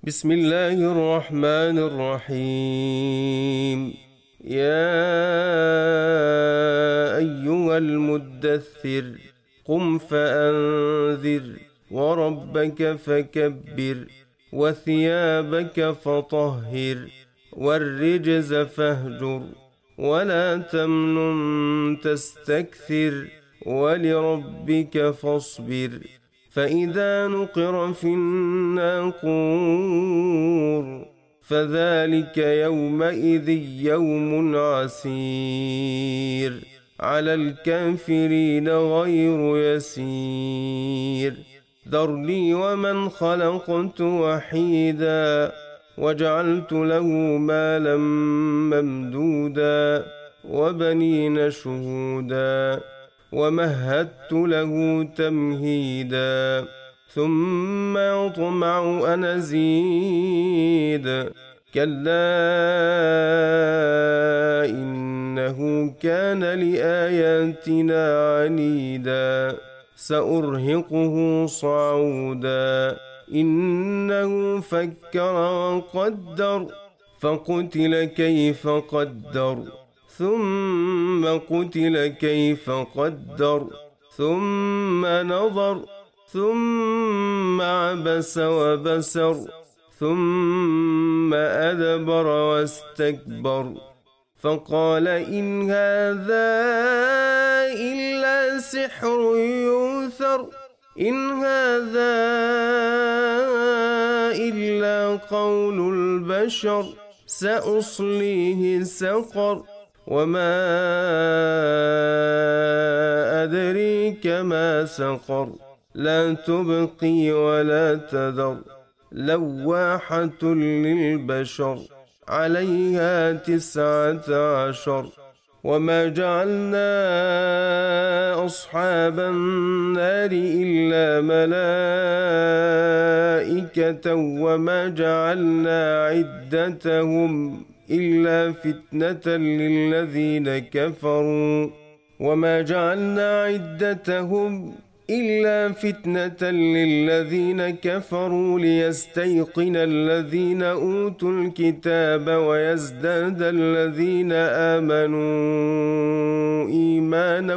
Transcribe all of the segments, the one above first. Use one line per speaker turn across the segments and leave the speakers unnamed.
بسم الله الرحمن الرحيم. يا أيها المدثر قم فأنذر وربك فكبر وثيابك فطهر والرجز فاهجر ولا تمنن تستكثر ولربك فاصبر فإذا نقر في الناقور فذلك يومئذ يوم عسير على الكافرين غير يسير. ذرني ومن خلقت وحيدا وجعلت له مالا ممدودا وبنين شهودا ومهدت له تمهيدا ثم يطمع أن أزيد كلا إنه كان لآياتنا عنيدا سأرهقه صعودا إنه فكر وقدر فقتل كيف قدر ثم قتل كيف قدر ثم نظر ثم عبس وبسر ثم أدبر واستكبر فقال إن هذا إلا سحر يؤثر إن هذا إلا قول البشر سأصليه سقر وما أدريك ما سقر لا تبقي ولا تذر لواحة للبشر عليها 19. وما جعلنا أصحاب النار إلا ملائكة وما جعلنا عدتهم إلا فتنة للذين كفروا وما جعلنا عدتهم إلا فتنة للذين كفروا ليستيقن الذين أوتوا الكتاب ويزداد الذين آمنوا إيمانا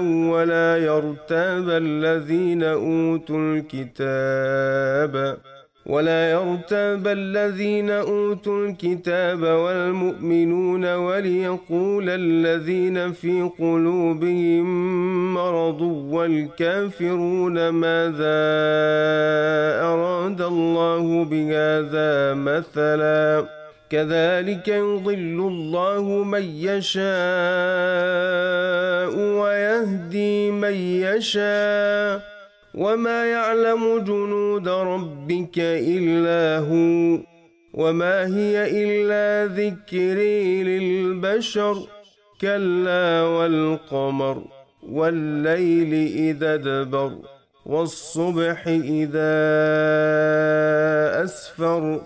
ولا يرتاب الذين أوتوا الكتاب والمؤمنون وليقول الذين في قلوبهم مرض والكافرون ماذا أراد الله بهذا مثلا كذلك يضل الله من يشاء ويهدي من يشاء وما يعلم جنود ربك إلا هو وما هي إلا ذكر للبشر كلا والقمر والليل إذا ادبر والصبح إذا أسفر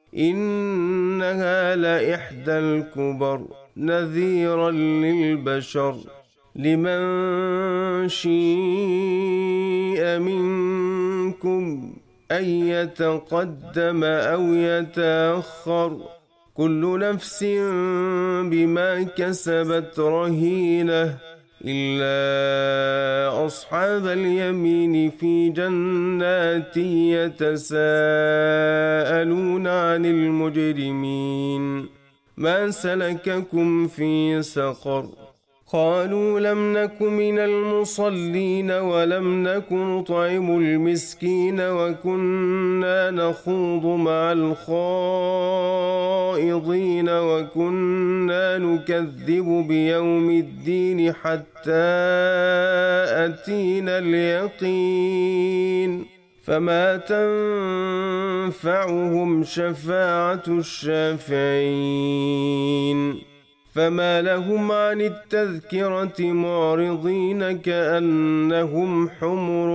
إنها لإحدى الكبر نذيرا للبشر لمن شيء منكم أن يتقدم أو يتأخر كل نفس بما كسبت رهينة إلا أصحاب اليمين في جنات يتساءلون عن المجرمين ما سلككم في سقر قالوا لم نك من المصلين ولم نك نطعم المسكين وكنا نخوض مع الخائضين وكنا نكذب بيوم الدين حتى أتينا اليقين فما تنفعهم شفاعة الشافعين فما لهم عن التذكرة معرضين كأنهم حمر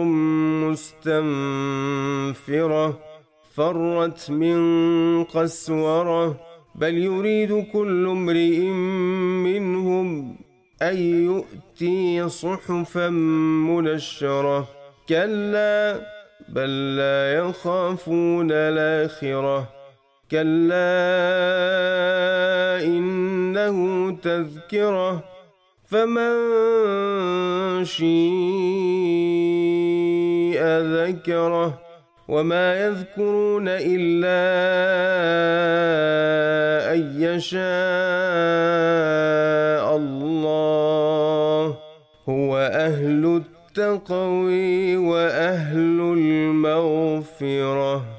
مستنفرة فرت من قسورة بل يريد كل امرئ منهم أن يؤتي صحفا منشرة كلا بل لا يخافون الآخرة كلا إنه تذكرة فمن شيء ذكره وما يذكرون إلا أن يشاء الله هو أهل التقوى وأهل المغفرة.